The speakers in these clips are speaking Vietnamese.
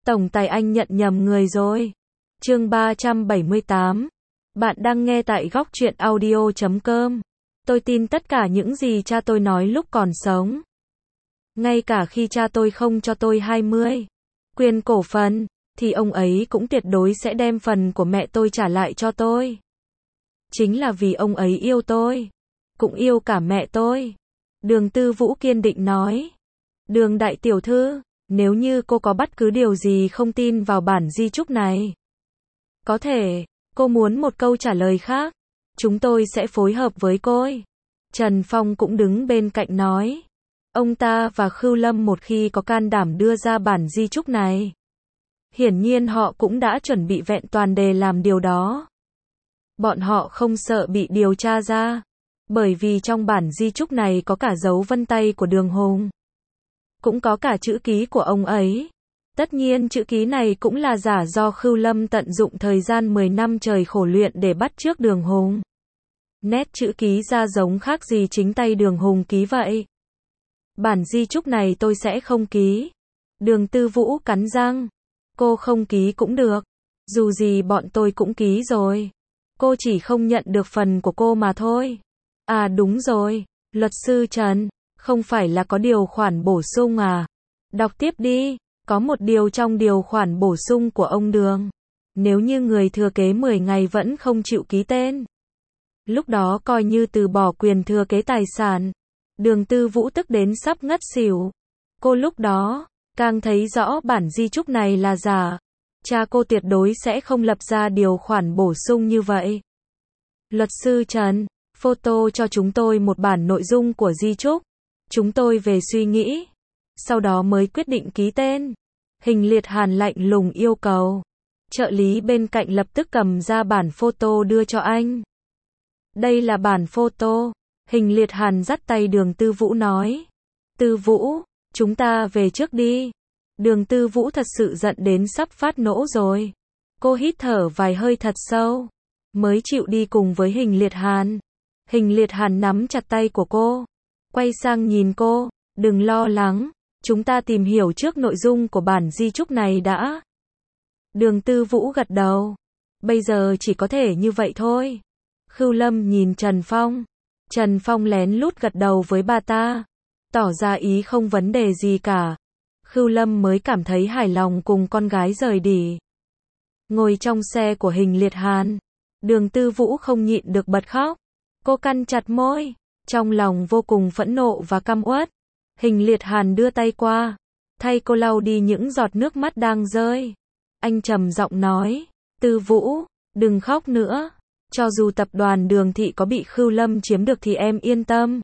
Tổng tài anh nhận nhầm người rồi. Chương 378. Bạn đang nghe tại góc truyện audio.com. Tôi tin tất cả những gì cha tôi nói lúc còn sống. Ngay cả khi cha tôi không cho tôi 20 quyền cổ phần, thì ông ấy cũng tuyệt đối sẽ đem phần của mẹ tôi trả lại cho tôi. Chính là vì ông ấy yêu tôi, cũng yêu cả mẹ tôi. Đường Tư Vũ kiên định nói. Đường đại tiểu thư, nếu như cô có bất cứ điều gì không tin vào bản di chúc này, có thể, cô muốn một câu trả lời khác, chúng tôi sẽ phối hợp với cô. Trần Phong cũng đứng bên cạnh nói. Ông ta và Khưu Lâm một khi có can đảm đưa ra bản di chúc này, hiển nhiên họ cũng đã chuẩn bị vẹn toàn để làm điều đó. Bọn họ không sợ bị điều tra ra, bởi vì trong bản di chúc này có cả dấu vân tay của Đường Hùng, cũng có cả chữ ký của ông ấy. Tất nhiên chữ ký này cũng là giả do Khưu Lâm tận dụng thời gian 10 năm trời khổ luyện để bắt chước Đường Hùng. Nét chữ ký ra giống khác gì chính tay Đường Hùng ký vậy. Bản di chúc này tôi sẽ không ký. Đường Tư Vũ cắn răng. Cô không ký cũng được. Dù gì bọn tôi cũng ký rồi. Cô chỉ không nhận được phần của cô mà thôi. À đúng rồi, luật sư Trần, không phải là có điều khoản bổ sung à? Đọc tiếp đi. Có một điều trong điều khoản bổ sung của ông Đường. Nếu như người thừa kế 10 ngày vẫn không chịu ký tên, lúc đó coi như từ bỏ quyền thừa kế tài sản. Đường Tư Vũ tức đến sắp ngất xỉu. Cô lúc đó càng thấy rõ bản di chúc này là giả. Cha cô tuyệt đối sẽ không lập ra điều khoản bổ sung như vậy. Luật sư Trần, photo cho chúng tôi một bản nội dung của di chúc. Chúng tôi về suy nghĩ, sau đó mới quyết định ký tên. Hình Liệt Hàn lạnh lùng yêu cầu. Trợ lý bên cạnh lập tức cầm ra bản photo đưa cho anh. Đây là bản photo. Hình Liệt Hàn dắt tay Đường Tư Vũ nói. Tư Vũ, chúng ta về trước đi. Đường Tư Vũ thật sự giận đến sắp phát nổ rồi. Cô hít thở vài hơi thật sâu, mới chịu đi cùng với Hình Liệt Hàn. Hình Liệt Hàn nắm chặt tay của cô, quay sang nhìn cô. Đừng lo lắng, chúng ta tìm hiểu trước nội dung của bản di chúc này đã. Đường Tư Vũ gật đầu. Bây giờ chỉ có thể như vậy thôi. Khưu Lâm nhìn Trần Phong. Trần Phong lén lút gật đầu với bà ta, tỏ ra ý không vấn đề gì cả. Khưu Lâm mới cảm thấy hài lòng cùng con gái rời đi. Ngồi trong xe của Hình Liệt Hàn, Đường Tư Vũ không nhịn được bật khóc. Cô cắn chặt môi, trong lòng vô cùng phẫn nộ và căm uất. Hình Liệt Hàn đưa tay qua, thay cô lau đi những giọt nước mắt đang rơi. Anh trầm giọng nói, Tư Vũ, đừng khóc nữa. Cho dù tập đoàn Đường Thị có bị Khưu Lâm chiếm được thì em yên tâm.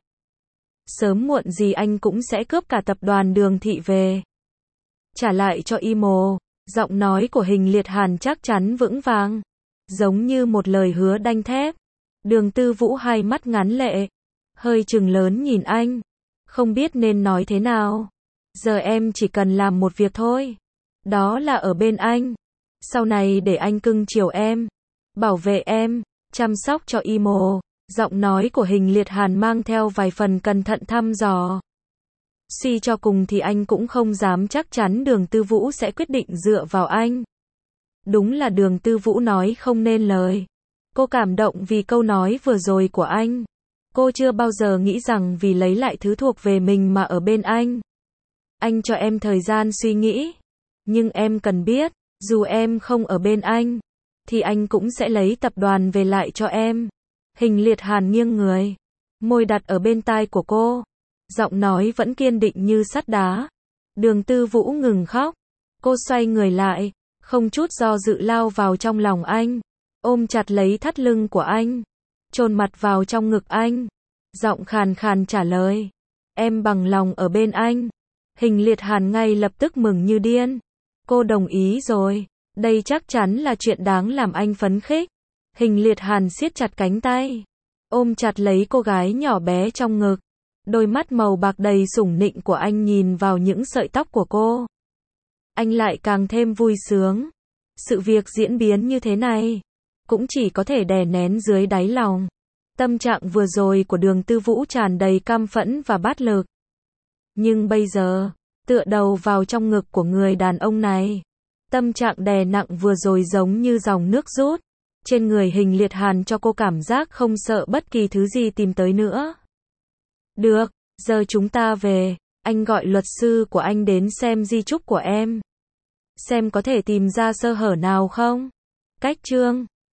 Sớm muộn gì anh cũng sẽ cướp cả tập đoàn Đường Thị về, trả lại cho Imo. Giọng nói của Hình Liệt Hàn chắc chắn vững vàng, giống như một lời hứa đanh thép. Đường Tư Vũ hai mắt ngắn lệ, hơi trừng lớn nhìn anh, không biết nên nói thế nào. Giờ em chỉ cần làm một việc thôi, đó là ở bên anh. Sau này để anh cưng chiều em, bảo vệ em, chăm sóc cho Imo. Giọng nói của Hình Liệt Hàn mang theo vài phần cẩn thận thăm dò. Suy cho cùng thì anh cũng không dám chắc chắn Đường Tư Vũ sẽ quyết định dựa vào anh. Đúng là Đường Tư Vũ nói không nên lời. Cô cảm động vì câu nói vừa rồi của anh. Cô chưa bao giờ nghĩ rằng vì lấy lại thứ thuộc về mình mà ở bên anh. Anh cho em thời gian suy nghĩ. Nhưng em cần biết, dù em không ở bên anh, thì anh cũng sẽ lấy tập đoàn về lại cho em. Hình Liệt Hàn nghiêng người, môi đặt ở bên tai của cô. Giọng nói vẫn kiên định như sắt đá. Đường Tư Vũ ngừng khóc. Cô xoay người lại, không chút do dự lao vào trong lòng anh, ôm chặt lấy thắt lưng của anh, chôn mặt vào trong ngực anh. Giọng khàn khàn trả lời, em bằng lòng ở bên anh. Hình Liệt Hàn ngay lập tức mừng như điên. Cô đồng ý rồi, đây chắc chắn là chuyện đáng làm anh phấn khích. Hình Liệt Hàn siết chặt cánh tay, ôm chặt lấy cô gái nhỏ bé trong ngực. Đôi mắt màu bạc đầy sủng nịnh của anh nhìn vào những sợi tóc của cô. Anh lại càng thêm vui sướng. Sự việc diễn biến như thế này, cũng chỉ có thể đè nén dưới đáy lòng. Tâm trạng vừa rồi của Đường Tư Vũ tràn đầy căm phẫn và bát lực. Nhưng bây giờ, tựa đầu vào trong ngực của người đàn ông này, Tâm trạng đè nặng vừa rồi giống như dòng nước rút. Trên người Hình Liệt Hàn cho cô cảm giác không sợ bất kỳ thứ gì tìm tới nữa. Được, giờ chúng ta về. Anh gọi luật sư của anh đến xem di chúc của em. Xem có thể tìm ra sơ hở nào không? Cách chương